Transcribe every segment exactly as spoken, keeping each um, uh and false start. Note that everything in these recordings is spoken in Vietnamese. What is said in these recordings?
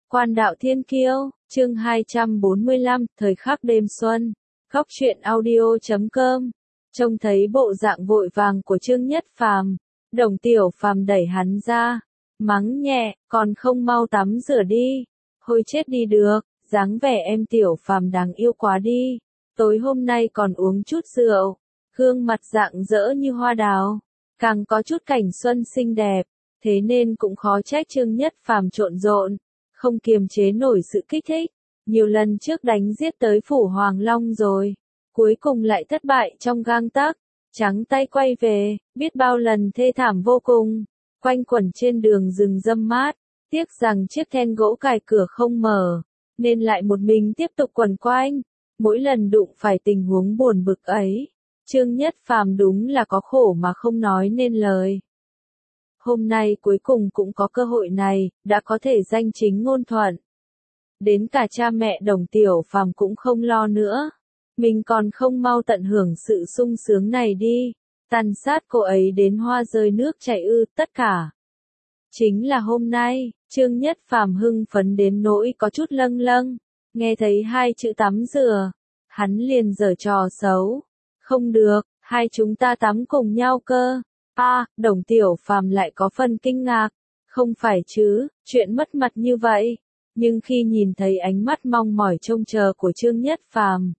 Quan đạo thiên kiêu, chương hai trăm bốn mươi lăm, thời khắc đêm xuân. Góc truyện audio chấm com. Trông thấy bộ dạng vội vàng của Trương Nhất Phàm, Đồng Tiểu Phàm đẩy hắn ra, mắng nhẹ, còn không mau tắm rửa đi. Hôi chết đi được, dáng vẻ em Tiểu Phàm đáng yêu quá đi. Tối hôm nay còn uống chút rượu, gương mặt rạng rỡ như hoa đào, càng có chút cảnh xuân xinh đẹp, thế nên cũng khó trách Trương Nhất Phàm trộn rộn, không kiềm chế nổi sự kích thích. Nhiều lần trước đánh giết tới phủ Hoàng Long rồi, cuối cùng lại thất bại trong gang tấc, trắng tay quay về, biết bao lần thê thảm vô cùng, quanh quẩn trên đường rừng râm mát, tiếc rằng chiếc then gỗ cài cửa không mở, nên lại một mình tiếp tục quẩn quanh. Mỗi lần đụng phải tình huống buồn bực ấy, Trương Nhất Phàm đúng là có khổ mà không nói nên lời. Hôm nay cuối cùng cũng có cơ hội này, đã có thể danh chính ngôn thuận. Đến cả cha mẹ Đồng Tiểu Phàm cũng không lo nữa. Mình còn không mau tận hưởng sự sung sướng này đi. Tàn sát cô ấy đến hoa rơi nước chảy ư, tất cả. Chính là hôm nay, Trương Nhất Phàm hưng phấn đến nỗi có chút lâng lâng. Nghe thấy hai chữ tắm rửa, hắn liền giở trò xấu. Không được, hai chúng ta tắm cùng nhau cơ. A, à, Đồng Tiểu Phàm lại có phần kinh ngạc. Không phải chứ, chuyện mất mặt như vậy. Nhưng khi nhìn thấy ánh mắt mong mỏi trông chờ của Trương Nhất Phàm,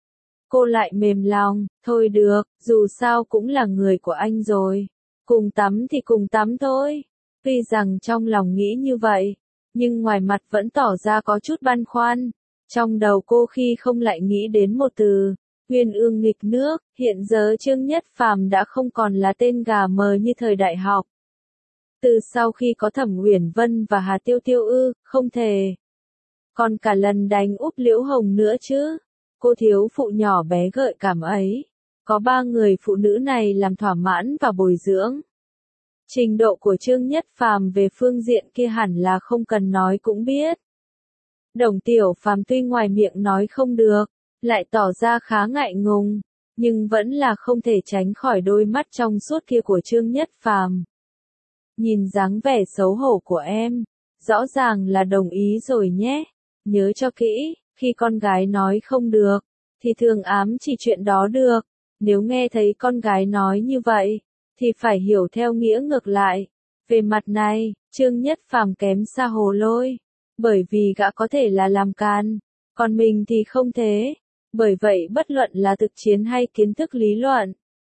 cô lại mềm lòng, thôi được, dù sao cũng là người của anh rồi. Cùng tắm thì cùng tắm thôi. Tuy rằng trong lòng nghĩ như vậy, nhưng ngoài mặt vẫn tỏ ra có chút băn khoăn. Trong đầu cô khi không lại nghĩ đến một từ, Uyên ương nghịch nước. Hiện giờ Trương Nhất Phàm đã không còn là tên gà mờ như thời đại học. Từ sau khi có Thẩm Uyển Vân và Hà Tiêu Tiêu ư, không thể. Còn cả lần đánh úp Liễu Hồng nữa chứ. Cô thiếu phụ nhỏ bé gợi cảm ấy. Có ba người phụ nữ này làm thỏa mãn và bồi dưỡng. Trình độ của Trương Nhất Phàm về phương diện kia hẳn là không cần nói cũng biết. Đồng Tiểu Phàm tuy ngoài miệng nói không được, lại tỏ ra khá ngại ngùng, nhưng vẫn là không thể tránh khỏi đôi mắt trong suốt kia của Trương Nhất Phàm. Nhìn dáng vẻ xấu hổ của em, rõ ràng là đồng ý rồi nhé. Nhớ cho kỹ, khi con gái nói không được, thì thường ám chỉ chuyện đó được. Nếu nghe thấy con gái nói như vậy, thì phải hiểu theo nghĩa ngược lại. Về mặt này, Trương Nhất Phàm kém xa Hồ Lôi, bởi vì gã có thể là làm can, còn mình thì không thế. Bởi vậy bất luận là thực chiến hay kiến thức lý luận,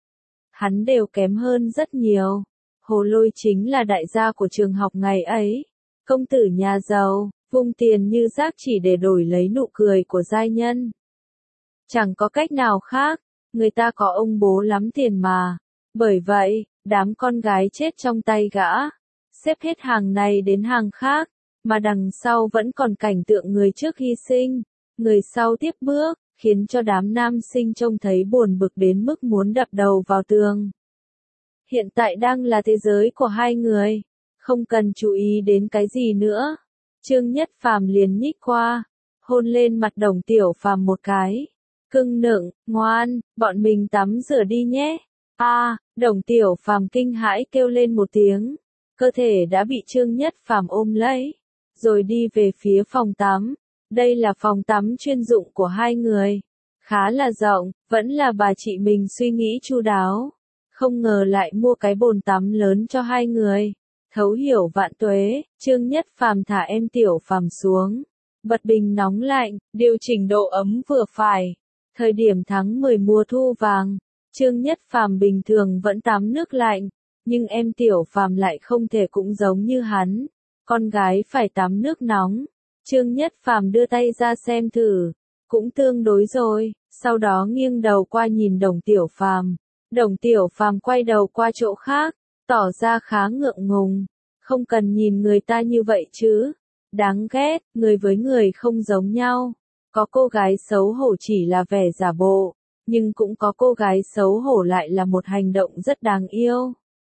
hắn đều kém hơn rất nhiều. Hồ Lôi chính là đại gia của trường học ngày ấy, công tử nhà giàu, vung tiền như rác chỉ để đổi lấy nụ cười của giai nhân. Chẳng có cách nào khác, người ta có ông bố lắm tiền mà. Bởi vậy, đám con gái chết trong tay gã, xếp hết hàng này đến hàng khác, mà đằng sau vẫn còn cảnh tượng người trước hy sinh, người sau tiếp bước, khiến cho đám nam sinh trông thấy buồn bực đến mức muốn đập đầu vào tường. Hiện tại đang là thế giới của hai người, không cần chú ý đến cái gì nữa. Trương Nhất Phàm liền nhích qua, hôn lên mặt Đồng Tiểu Phàm một cái. Cưng nựng, ngoan, bọn mình tắm rửa đi nhé. A, à, Đồng Tiểu Phàm kinh hãi kêu lên một tiếng, cơ thể đã bị Trương Nhất Phàm ôm lấy, rồi đi về phía phòng tắm. Đây là phòng tắm chuyên dụng của hai người, khá là rộng, vẫn là bà chị mình suy nghĩ chu đáo. Không ngờ lại mua cái bồn tắm lớn cho hai người. Thấu hiểu vạn tuế, Trương Nhất Phàm thả em Tiểu Phàm xuống, bật bình nóng lạnh, điều chỉnh độ ấm vừa phải. Thời điểm tháng mười mùa thu vàng, Trương Nhất Phàm bình thường vẫn tắm nước lạnh, nhưng em Tiểu Phàm lại không thể cũng giống như hắn, con gái phải tắm nước nóng. Trương Nhất Phàm đưa tay ra xem thử, cũng tương đối rồi, sau đó nghiêng đầu qua nhìn Đồng Tiểu Phàm. Đồng Tiểu Phàm quay đầu qua chỗ khác, tỏ ra khá ngượng ngùng. Không cần nhìn người ta như vậy chứ. Đáng ghét, người với người không giống nhau. Có cô gái xấu hổ chỉ là vẻ giả bộ, nhưng cũng có cô gái xấu hổ lại là một hành động rất đáng yêu.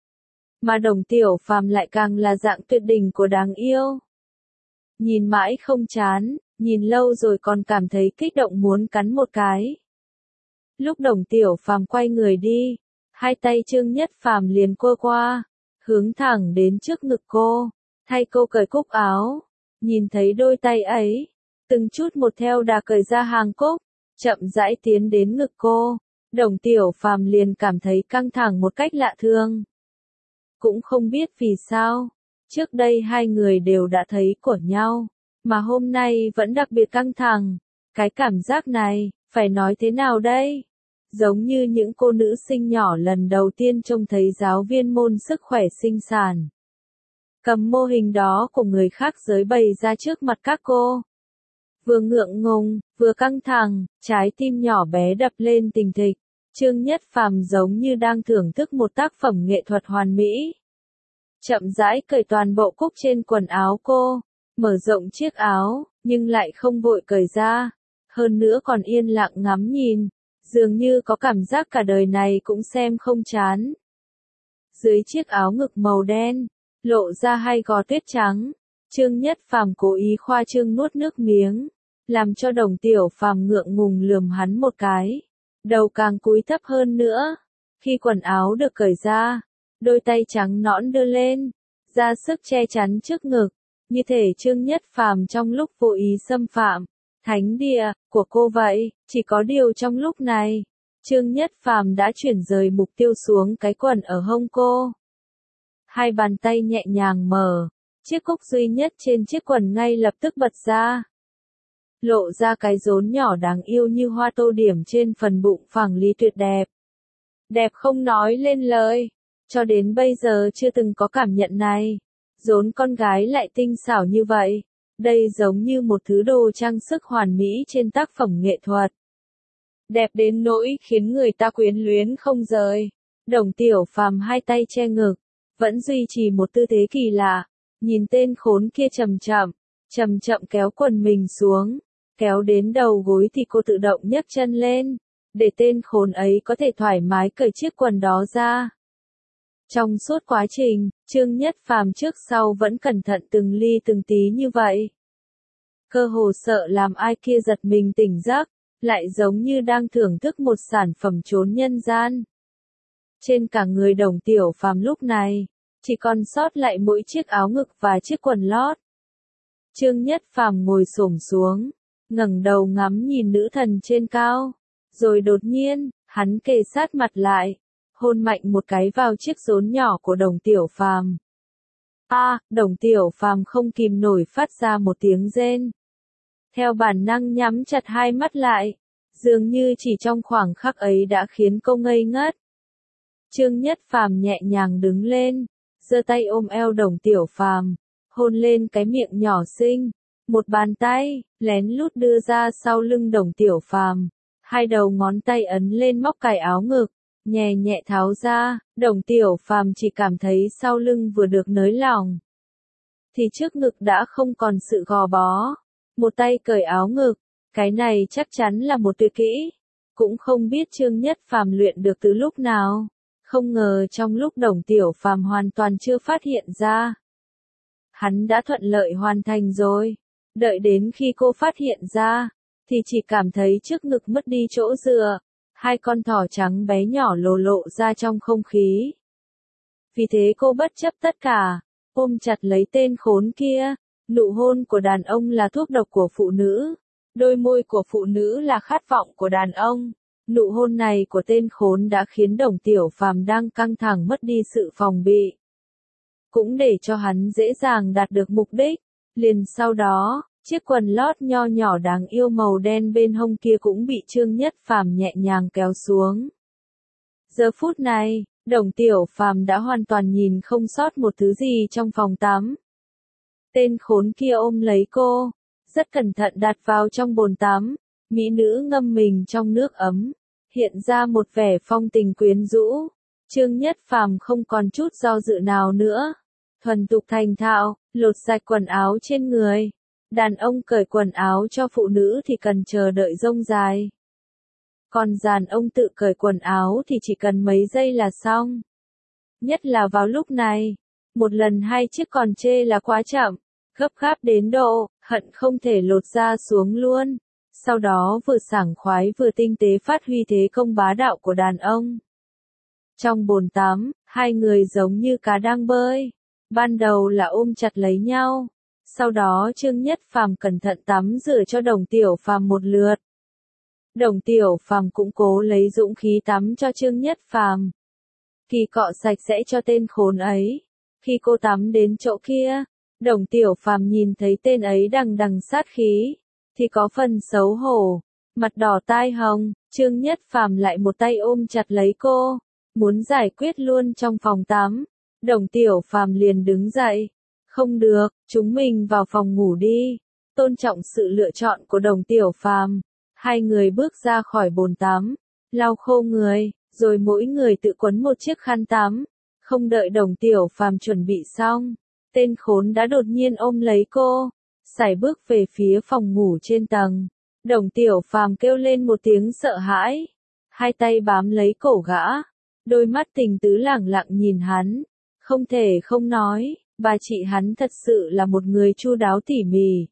Mà Đồng Tiểu Phàm lại càng là dạng tuyệt đỉnh của đáng yêu. Nhìn mãi không chán, nhìn lâu rồi còn cảm thấy kích động muốn cắn một cái. Lúc Đồng Tiểu Phàm quay người đi, hai tay Trương Nhất Phàm liền cua qua, hướng thẳng đến trước ngực cô, thay cô cởi cúc áo. nhìn thấy đôi tay ấy, từng chút một theo đà cởi ra hàng cúc, chậm rãi tiến đến ngực cô, Đồng Tiểu Phàm liền cảm thấy căng thẳng một cách lạ thường. Cũng không biết vì sao, trước đây hai người đều đã thấy của nhau, mà hôm nay vẫn đặc biệt căng thẳng. Cái cảm giác này, phải nói thế nào đây? Giống như những cô nữ sinh nhỏ lần đầu tiên trông thấy giáo viên môn sức khỏe sinh sản. Cầm mô hình đó của người khác giới bày ra trước mặt các cô. Vừa ngượng ngùng, vừa căng thẳng, trái tim nhỏ bé đập lên tình thịch. Trương Nhất Phàm giống như đang thưởng thức một tác phẩm nghệ thuật hoàn mỹ. Chậm rãi cởi toàn bộ cúc trên quần áo cô, mở rộng chiếc áo, nhưng lại không vội cởi ra. Hơn nữa còn yên lặng ngắm nhìn, dường như có cảm giác cả đời này cũng xem không chán. Dưới chiếc áo ngực màu đen, lộ ra hai gò tuyết trắng, Trương Nhất Phàm cố ý khoa trương nuốt nước miếng, làm cho Đồng Tiểu Phàm ngượng ngùng lườm hắn một cái, đầu càng cúi thấp hơn nữa. Khi quần áo được cởi ra, đôi tay trắng nõn đưa lên, ra sức che chắn trước ngực, như thể Trương Nhất Phàm trong lúc vô ý xâm phạm thánh địa của cô vậy. Chỉ có điều trong lúc này, Trương Nhất Phàm đã chuyển rời mục tiêu xuống cái quần ở hông cô. Hai bàn tay nhẹ nhàng mở, chiếc cúc duy nhất trên chiếc quần ngay lập tức bật ra. Lộ ra cái rốn nhỏ đáng yêu như hoa tô điểm trên phần bụng phẳng lý tuyệt đẹp. Đẹp không nói lên lời, cho đến bây giờ chưa từng có cảm nhận này. Rốn con gái lại tinh xảo như vậy, đây giống như một thứ đồ trang sức hoàn mỹ trên tác phẩm nghệ thuật. Đẹp đến nỗi khiến người ta quyến luyến không rời. Đồng Tiểu Phàm hai tay che ngực, vẫn duy trì một tư thế kỳ lạ, nhìn tên khốn kia chậm chậm, chậm chậm kéo quần mình xuống, kéo đến đầu gối thì cô tự động nhấc chân lên, để tên khốn ấy có thể thoải mái cởi chiếc quần đó ra. Trong suốt quá trình, Trương Nhất Phàm trước sau vẫn cẩn thận từng ly từng tí như vậy. Cơ hồ sợ làm ai kia giật mình tỉnh giấc, lại giống như đang thưởng thức một sản phẩm chốn nhân gian. Trên cả người Đồng Tiểu Phàm lúc này, chỉ còn sót lại mỗi chiếc áo ngực và chiếc quần lót. Trương Nhất Phàm ngồi xổm xuống, ngẩng đầu ngắm nhìn nữ thần trên cao, rồi đột nhiên, hắn kề sát mặt lại, hôn mạnh một cái vào chiếc rốn nhỏ của Đồng Tiểu Phàm. A, à, Đồng Tiểu Phàm không kìm nổi phát ra một tiếng rên. Theo bản năng nhắm chặt hai mắt lại, dường như chỉ trong khoảng khắc ấy đã khiến cô ngây ngất. Trương Nhất Phàm nhẹ nhàng đứng lên, giơ tay ôm eo Đồng Tiểu Phàm, hôn lên cái miệng nhỏ xinh, một bàn tay lén lút đưa ra sau lưng Đồng Tiểu Phàm, hai đầu ngón tay ấn lên móc cài áo ngực, nhẹ nhẹ tháo ra. Đồng Tiểu Phàm chỉ cảm thấy sau lưng vừa được nới lỏng, thì trước ngực đã không còn sự gò bó. Một tay cởi áo ngực, cái này chắc chắn là một tuyệt kỹ, cũng không biết Trương Nhất Phàm luyện được từ lúc nào. Không ngờ trong lúc Đồng Tiểu Phàm hoàn toàn chưa phát hiện ra, hắn đã thuận lợi hoàn thành rồi. Đợi đến khi cô phát hiện ra, thì chỉ cảm thấy trước ngực mất đi chỗ dựa, hai con thỏ trắng bé nhỏ lồ lộ ra trong không khí. Vì thế cô bất chấp tất cả, ôm chặt lấy tên khốn kia. Nụ hôn của đàn ông là thuốc độc của phụ nữ, đôi môi của phụ nữ là khát vọng của đàn ông. Nụ hôn này của tên khốn đã khiến Đồng Tiểu Phàm đang căng thẳng mất đi sự phòng bị, cũng để cho hắn dễ dàng đạt được mục đích. Liền sau đó, chiếc quần lót nho nhỏ đáng yêu màu đen bên hông kia cũng bị Trương Nhất Phàm nhẹ nhàng kéo xuống. Giờ phút này, Đồng Tiểu Phàm đã hoàn toàn nhìn không sót một thứ gì trong phòng tắm. Tên khốn kia ôm lấy cô, rất cẩn thận đặt vào trong bồn tắm, mỹ nữ ngâm mình trong nước ấm, hiện ra một vẻ phong tình quyến rũ. Trương Nhất Phàm không còn chút do dự nào nữa, thuần thục thành thạo, lột sạch quần áo trên người. Đàn ông cởi quần áo cho phụ nữ thì cần chờ đợi rông dài, còn đàn ông tự cởi quần áo thì chỉ cần mấy giây là xong. Nhất là vào lúc này, một lần hai chiếc còn chê là quá chậm, gấp gáp đến độ, hận không thể lột da xuống luôn. Sau đó vừa sảng khoái vừa tinh tế phát huy thế công bá đạo của đàn ông. Trong bồn tắm, hai người giống như cá đang bơi. Ban đầu là ôm chặt lấy nhau, Sau đó Trương Nhất Phàm cẩn thận tắm rửa cho Đồng Tiểu Phàm một lượt. Đồng Tiểu Phàm cũng cố lấy dũng khí tắm cho Trương Nhất Phàm. Kỳ cọ sạch sẽ cho tên khốn ấy. Khi cô tắm đến chỗ kia, Đồng Tiểu Phàm nhìn thấy tên ấy đằng đằng sát khí, thì có phần xấu hổ, mặt đỏ tai hồng. Trương Nhất Phàm lại một tay ôm chặt lấy cô, muốn giải quyết luôn trong phòng tắm. Đồng Tiểu Phàm liền đứng dậy. Không được, chúng mình vào phòng ngủ đi. Tôn trọng sự lựa chọn của Đồng Tiểu Phàm. Hai người bước ra khỏi bồn tắm, lau khô người, rồi mỗi người tự quấn một chiếc khăn tắm. Không đợi Đồng Tiểu Phàm chuẩn bị xong, tên khốn đã đột nhiên ôm lấy cô, sải bước về phía phòng ngủ trên tầng. Đồng Tiểu Phàm kêu lên một tiếng sợ hãi, hai tay bám lấy cổ gã, đôi mắt tình tứ lẳng lặng nhìn hắn, không thể không nói, bà chị hắn thật sự là một người chu đáo tỉ mỉ.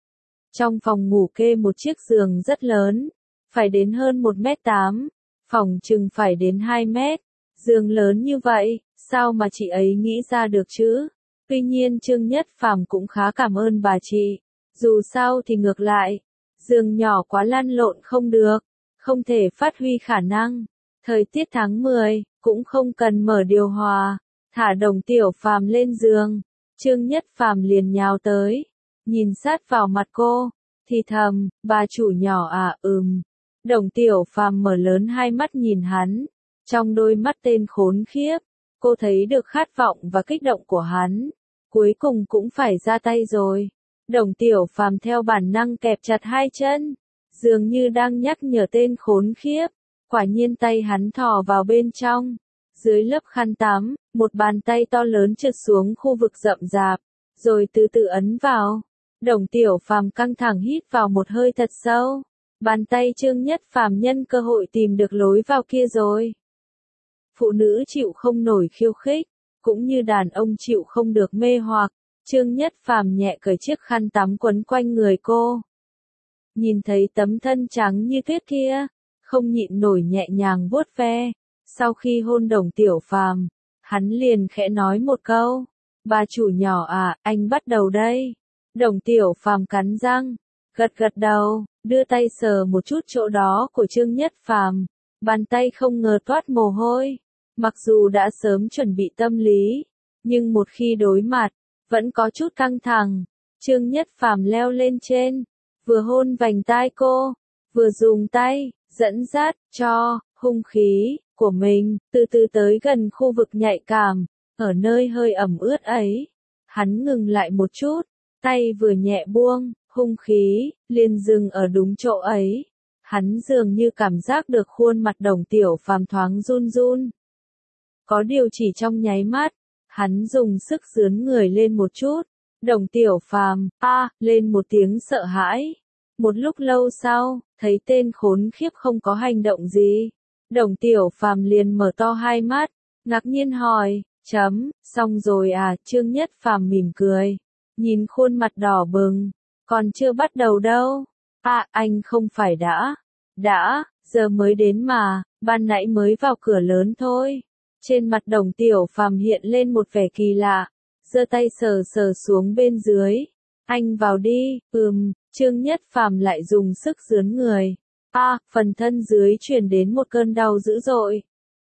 Trong phòng ngủ kê một chiếc giường rất lớn, phải đến hơn một mét tám, phòng chừng phải đến hai mét, giường lớn như vậy, sao mà chị ấy nghĩ ra được chứ? Tuy nhiên Trương Nhất Phàm cũng khá cảm ơn bà chị, dù sao thì ngược lại, giường nhỏ quá lăn lộn không được, không thể phát huy khả năng. Thời tiết tháng mười, cũng không cần mở điều hòa, thả Đồng Tiểu Phàm lên giường, Trương Nhất Phàm liền nhào tới, nhìn sát vào mặt cô, thì thầm, bà chủ nhỏ à, ừm. Đồng Tiểu Phàm mở lớn hai mắt nhìn hắn, trong đôi mắt tên khốn khiếp, cô thấy được khát vọng và kích động của hắn, cuối cùng cũng phải ra tay rồi. Đồng Tiểu Phàm theo bản năng kẹp chặt hai chân, dường như đang nhắc nhở tên khốn khiếp, quả nhiên tay hắn thò vào bên trong, dưới lớp khăn tắm, một bàn tay to lớn trượt xuống khu vực rậm rạp, rồi từ từ ấn vào. Đồng Tiểu Phàm căng thẳng hít vào một hơi thật sâu. Bàn tay Trương Nhất Phàm nhân cơ hội tìm được lối vào kia rồi. Phụ nữ chịu không nổi khiêu khích, cũng như đàn ông chịu không được mê hoặc. Trương Nhất Phàm nhẹ cởi chiếc khăn tắm quấn quanh người cô. Nhìn thấy tấm thân trắng như tuyết kia, không nhịn nổi nhẹ nhàng vuốt ve. Sau khi hôn Đồng Tiểu Phàm, hắn liền khẽ nói một câu, bà chủ nhỏ à, anh bắt đầu đây. Đồng Tiểu Phàm cắn răng, gật gật đầu, đưa tay sờ một chút chỗ đó của Trương Nhất Phàm, bàn tay không ngờ toát mồ hôi. Mặc dù đã sớm chuẩn bị tâm lý, nhưng một khi đối mặt, vẫn có chút căng thẳng. Trương Nhất Phàm leo lên trên, vừa hôn vành tai cô, vừa dùng tay dẫn dắt cho hung khí của mình từ từ tới gần khu vực nhạy cảm, ở nơi hơi ẩm ướt ấy. Hắn ngừng lại một chút, tay vừa nhẹ buông, hung khí liền dừng ở đúng chỗ ấy. Hắn dường như cảm giác được khuôn mặt Đồng Tiểu Phàm thoáng run run. Có điều chỉ trong nháy mắt, hắn dùng sức dướn người lên một chút. Đồng Tiểu Phàm a lên một tiếng sợ hãi. Một lúc lâu sau, thấy tên khốn khiếp không có hành động gì, Đồng Tiểu Phàm liền mở to hai mắt, ngạc nhiên hỏi, chấm, xong rồi à? Trương Nhất Phàm mỉm cười, nhìn khuôn mặt đỏ bừng, còn chưa bắt đầu đâu. À, anh không phải đã, đã, giờ mới đến mà, ban nãy mới vào cửa lớn thôi. Trên mặt Đồng Tiểu Phàm hiện lên một vẻ kỳ lạ, giơ tay sờ sờ xuống bên dưới. Anh vào đi, ừm, Trương Nhất Phàm lại dùng sức dướn người. A, à, phần thân dưới truyền đến một cơn đau dữ dội.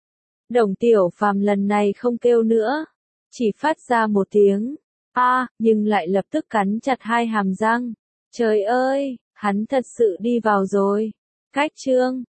Đồng Tiểu Phàm lần này không kêu nữa, chỉ phát ra một tiếng a, à, nhưng lại lập tức cắn chặt hai hàm răng. Trời ơi, hắn thật sự đi vào rồi. Cách chương